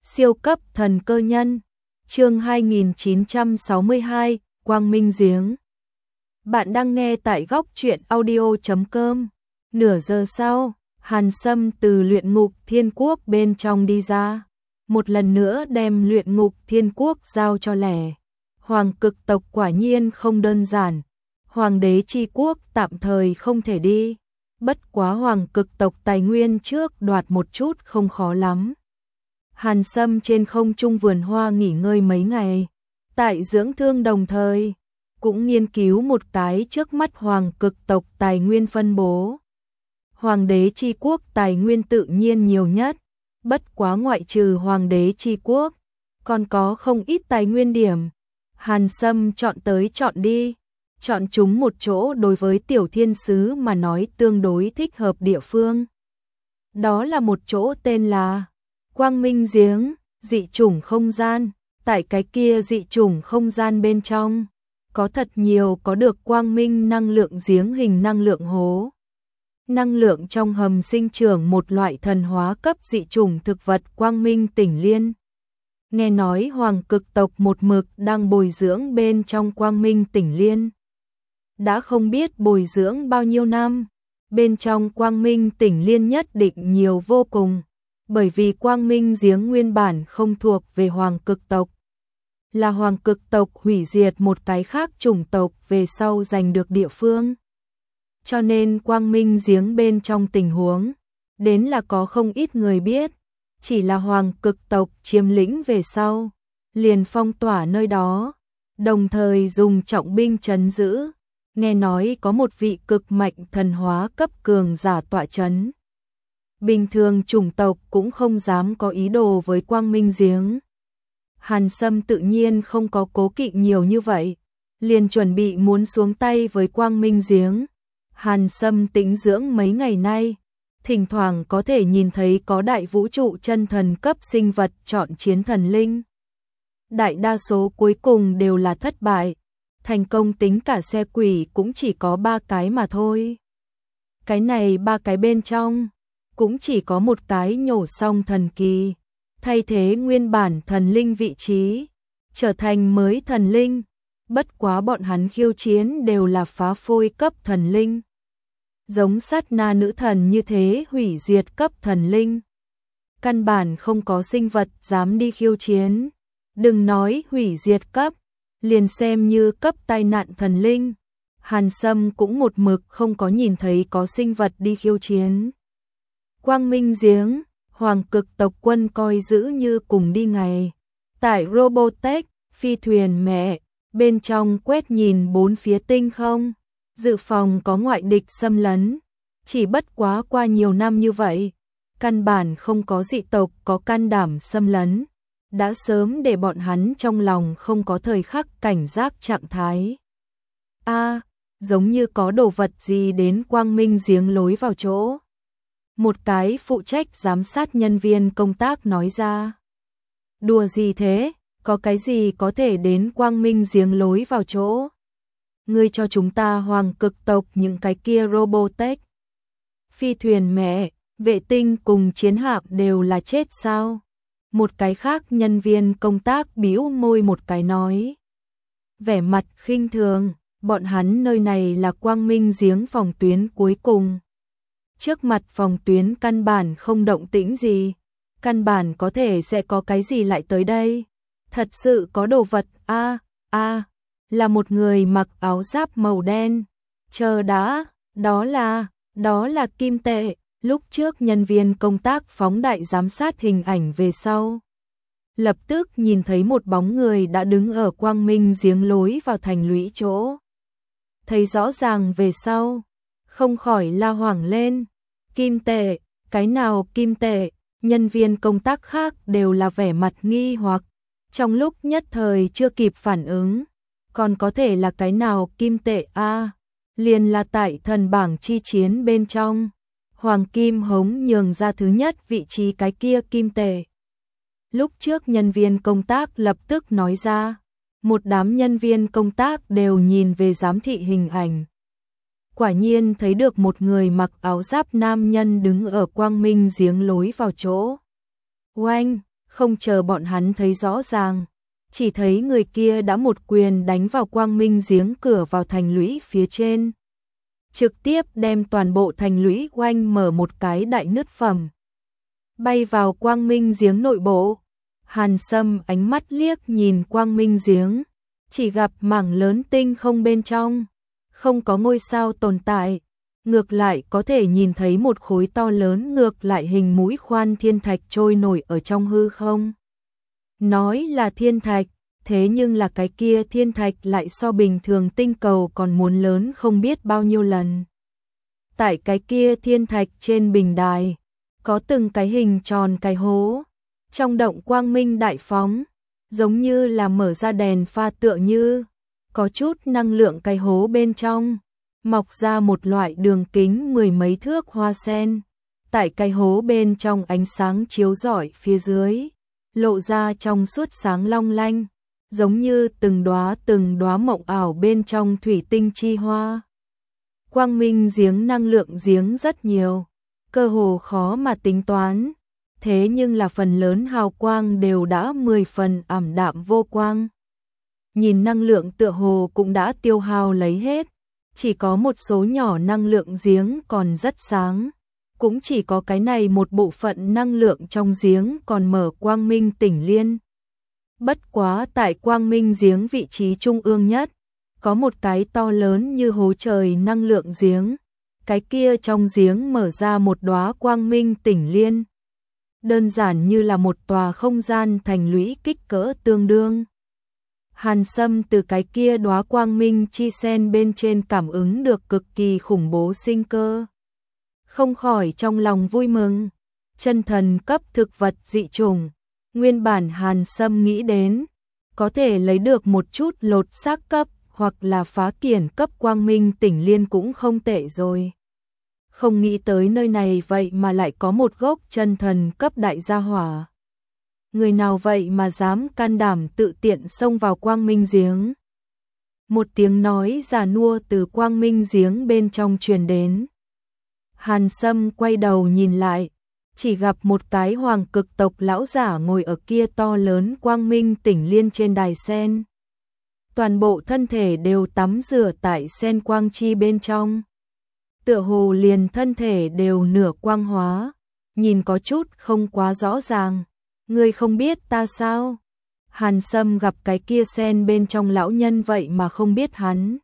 Siêu cấp thần cơ nhân. Chương 2962, Quang Minh Giếng. Bạn đang nghe tại góc truyện audio.com. Nửa giờ sau, Hàn Sâm từ luyện ngục thiên quốc bên trong đi ra, một lần nữa đem luyện ngục thiên quốc giao cho lẻ. Hoàng cực tộc quả nhiên không đơn giản, hoàng đế chi quốc tạm thời không thể đi, bất quá hoàng cực tộc tài nguyên trước đoạt một chút không khó lắm. Hàn Sâm trên không trung vườn hoa nghỉ ngơi mấy ngày, tại dưỡng thương đồng thời, cũng nghiên cứu một cái trước mắt hoàng cực tộc tài nguyên phân bố. Hoàng đế chi quốc tài nguyên tự nhiên nhiều nhất, bất quá ngoại trừ hoàng đế chi quốc, còn có không ít tài nguyên điểm. Hàn Sâm chọn tới chọn đi, chọn chúng một chỗ đối với tiểu thiên sứ mà nói tương đối thích hợp địa phương. Đó là một chỗ tên là Quang Minh Giếng, dị chủng không gian. Tại cái kia dị chủng không gian bên trong, có thật nhiều có được quang minh năng lượng giếng hình năng lượng hố. Năng lượng trong hầm sinh trưởng một loại thần hóa cấp dị chủng thực vật quang minh tỉnh liên. Nghe nói hoàng cực tộc một mực đang bồi dưỡng bên trong quang minh tỉnh liên. Đã không biết bồi dưỡng bao nhiêu năm, bên trong quang minh tỉnh liên nhất định nhiều vô cùng, bởi vì quang minh giếng nguyên bản không thuộc về hoàng cực tộc. Là hoàng cực tộc hủy diệt một cái khác chủng tộc về sau giành được địa phương. Cho nên quang minh giếng bên trong tình huống, đến là có không ít người biết, chỉ là hoàng cực tộc chiếm lĩnh về sau, liền phong tỏa nơi đó, đồng thời dùng trọng binh trấn giữ, nghe nói có một vị cực mạnh thần hóa cấp cường giả tọa trấn. Bình thường chủng tộc cũng không dám có ý đồ với quang minh giếng. Hàn Sâm tự nhiên không có cố kỵ nhiều như vậy, liền chuẩn bị muốn xuống tay với quang minh giếng. Hàn Sâm tĩnh dưỡng mấy ngày nay, thỉnh thoảng có thể nhìn thấy có đại vũ trụ chân thần cấp sinh vật chọn chiến thần linh. Đại đa số cuối cùng đều là thất bại, thành công tính cả xe quỷ cũng chỉ có 3 cái mà thôi. Cái này 3 cái bên trong, cũng chỉ có một cái nhổ xong thần kỳ, thay thế nguyên bản thần linh vị trí, trở thành mới thần linh, bất quá bọn hắn khiêu chiến đều là phá phôi cấp thần linh. Giống sát na nữ thần như thế hủy diệt cấp thần linh. Căn bản không có sinh vật dám đi khiêu chiến, đừng nói hủy diệt cấp, liền xem như cấp tai nạn thần linh. Hàn Sâm cũng một mực không có nhìn thấy có sinh vật đi khiêu chiến. Quang Minh Giếng, hoàng cực tộc quân coi giữ như cùng đi ngày. Tại Robotech, phi thuyền mẹ, bên trong quét nhìn bốn phía tinh không, dự phòng có ngoại địch xâm lấn. Chỉ bất quá qua nhiều năm như vậy, căn bản không có dị tộc có can đảm xâm lấn, đã sớm để bọn hắn trong lòng không có thời khắc cảnh giác trạng thái. Giống như có đồ vật gì đến quang minh giếng lối vào chỗ. Một cái phụ trách giám sát nhân viên công tác nói ra. Đùa gì thế, có cái gì có thể đến quang minh giếng lối vào chỗ? Ngươi cho chúng ta hoàng cực tộc những cái kia Robotech. Phi thuyền mẹ, vệ tinh cùng chiến hạm đều là chết sao? Một cái khác nhân viên công tác bĩu môi một cái nói. Vẻ mặt khinh thường, bọn hắn nơi này là quang minh giếng phòng tuyến cuối cùng. Trước mặt phòng tuyến căn bản không động tĩnh gì, căn bản có thể sẽ có cái gì lại tới đây. Thật sự có đồ vật, là một người mặc áo giáp màu đen. Chờ đã, đó là kim tệ. Lúc trước nhân viên công tác phóng đại giám sát hình ảnh về sau, lập tức nhìn thấy một bóng người đã đứng ở quang minh giếng lối vào thành lũy chỗ. Thấy rõ ràng về sau, không khỏi la hoảng lên. Kim tệ, cái nào kim tệ? Nhân viên công tác khác đều là vẻ mặt nghi hoặc, trong lúc nhất thời chưa kịp phản ứng, còn có thể là cái nào kim tệ liền là tại thần bảng chi chiến bên trong, Hoàng Kim Hống nhường ra thứ nhất vị trí cái kia kim tệ. Lúc trước nhân viên công tác lập tức nói ra, một đám nhân viên công tác đều nhìn về giám thị hình ảnh. Quả nhiên thấy được một người mặc áo giáp nam nhân đứng ở quang minh giếng lối vào chỗ. Oanh, Không chờ bọn hắn thấy rõ ràng, chỉ thấy người kia đã một quyền đánh vào quang minh giếng cửa vào thành lũy phía trên, trực tiếp đem toàn bộ thành lũy oanh mở một cái đại nứt phẩm, bay vào quang minh giếng nội bộ. Hàn Sâm ánh mắt liếc nhìn quang minh giếng, chỉ gặp mảng lớn tinh không bên trong, không có ngôi sao tồn tại, ngược lại có thể nhìn thấy một khối to lớn ngược lại hình mũi khoan thiên thạch trôi nổi ở trong hư không. Nói là thiên thạch, thế nhưng là cái kia thiên thạch lại so bình thường tinh cầu còn muốn lớn không biết bao nhiêu lần. Tại cái kia thiên thạch trên bình đài, có từng cái hình tròn cái hố, trong động quang minh đại phóng, giống như là mở ra đèn pha tựa như, có chút năng lượng cái hố bên trong, mọc ra một loại đường kính 10 mấy thước hoa sen. Tại cái hố bên trong ánh sáng chiếu rọi phía dưới, lộ ra trong suốt sáng long lanh, giống như từng đóa mộng ảo bên trong thủy tinh chi hoa. Quang minh giếng năng lượng giếng rất nhiều, cơ hồ khó mà tính toán, thế nhưng là phần lớn hào quang đều đã 10 phần ảm đạm vô quang. Nhìn năng lượng tựa hồ cũng đã tiêu hao lấy hết, chỉ có một số nhỏ năng lượng giếng còn rất sáng, cũng chỉ có cái này một bộ phận năng lượng trong giếng còn mở quang minh tỉnh liên. Bất quá tại quang minh giếng vị trí trung ương nhất, có một cái to lớn như hố trời năng lượng giếng, cái kia trong giếng mở ra một đóa quang minh tỉnh liên. Đơn giản như là một tòa không gian thành lũy kích cỡ tương đương. Hàn Sâm từ cái kia đóa quang minh chi sen bên trên cảm ứng được cực kỳ khủng bố sinh cơ. Không khỏi trong lòng vui mừng, chân thần cấp thực vật dị chủng, nguyên bản Hàn Sâm nghĩ đến, có thể lấy được một chút lột xác cấp hoặc là phá kiển cấp quang minh tỉnh liên cũng không tệ rồi. Không nghĩ tới nơi này vậy mà lại có một gốc chân thần cấp đại gia hỏa. Người nào vậy mà dám can đảm tự tiện xông vào quang minh giếng. Một tiếng nói già nua từ quang minh giếng bên trong truyền đến. Hàn Sâm quay đầu nhìn lại, chỉ gặp một cái hoàng cực tộc lão giả ngồi ở kia to lớn quang minh tỉnh liên trên đài sen. Toàn bộ thân thể đều tắm rửa tại sen quang chi bên trong. Tựa hồ liền thân thể đều nửa quang hóa, nhìn có chút không quá rõ ràng. Ngươi không biết ta sao? Hàn Sâm gặp cái kia sen bên trong lão nhân vậy mà không biết hắn.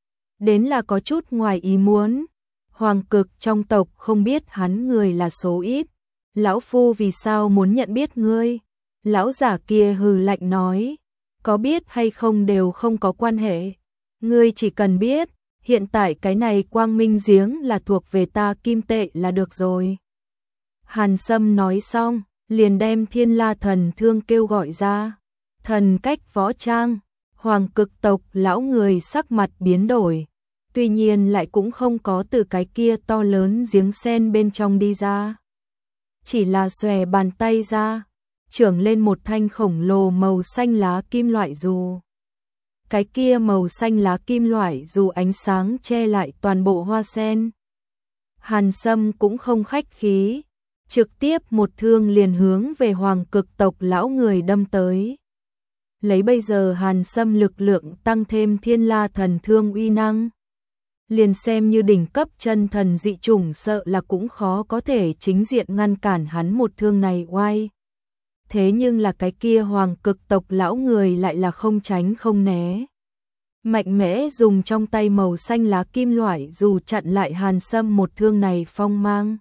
Đến là có chút ngoài ý muốn. Hoàng cực trong tộc không biết hắn người là số ít. Lão phu vì sao muốn nhận biết ngươi? Lão giả kia hừ lạnh nói. Có biết hay không đều không có quan hệ. Ngươi chỉ cần biết, hiện tại cái này quang minh giếng là thuộc về ta kim tệ là được rồi. Hàn Sâm nói xong, liền đem Thiên La thần thương kêu gọi ra. Thần cách võ trang, hoàng cực tộc lão người sắc mặt biến đổi. Tuy nhiên lại cũng không có từ cái kia to lớn giếng sen bên trong đi ra. Chỉ là xòe bàn tay ra, trưởng lên một thanh khổng lồ màu xanh lá kim loại dù. Cái kia màu xanh lá kim loại dù ánh sáng che lại toàn bộ hoa sen. Hàn Sâm cũng không khách khí, trực tiếp một thương liền hướng về hoàng cực tộc lão người đâm tới. Lấy bây giờ Hàn Sâm lực lượng tăng thêm Thiên La thần thương uy năng, liền xem như đỉnh cấp chân thần dị chủng sợ là cũng khó có thể chính diện ngăn cản hắn một thương này oai. Thế nhưng là cái kia hoàng cực tộc lão người lại là không tránh không né. Mạnh mẽ dùng trong tay màu xanh lá kim loại dù chặn lại Hàn Sâm một thương này phong mang.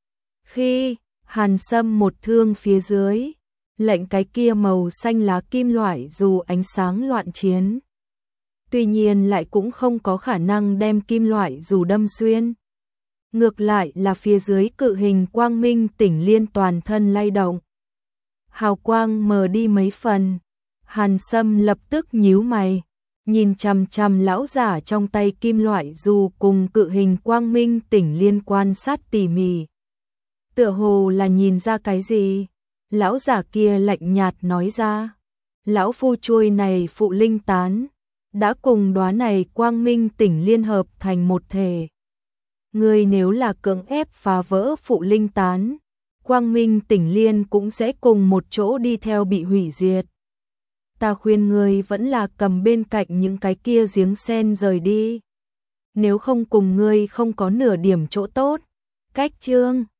Khi Hàn Sâm một thương phía dưới, lệnh cái kia màu xanh lá kim loại dù ánh sáng loạn chiến. Tuy nhiên lại cũng không có khả năng đem kim loại dù đâm xuyên. Ngược lại là phía dưới cự hình quang minh tỉnh liên toàn thân lay động. Hào quang mờ đi mấy phần. Hàn Sâm lập tức nhíu mày, nhìn chằm chằm lão giả trong tay kim loại dù cùng cự hình quang minh tỉnh liên quan sát tỉ mỉ. Tựa hồ là nhìn ra cái gì? Lão giả kia lạnh nhạt nói ra. Lão phu chuôi này phụ linh tán, đã cùng đóa này quang minh tỉnh liên hợp thành một thể. Ngươi nếu là cưỡng ép phá vỡ phụ linh tán, Quang Minh Tỉnh Liên cũng sẽ cùng một chỗ đi theo bị hủy diệt. Ta khuyên ngươi vẫn là cầm bên cạnh những cái kia giếng sen rời đi. Nếu không cùng ngươi không có nửa điểm chỗ tốt. Cách chương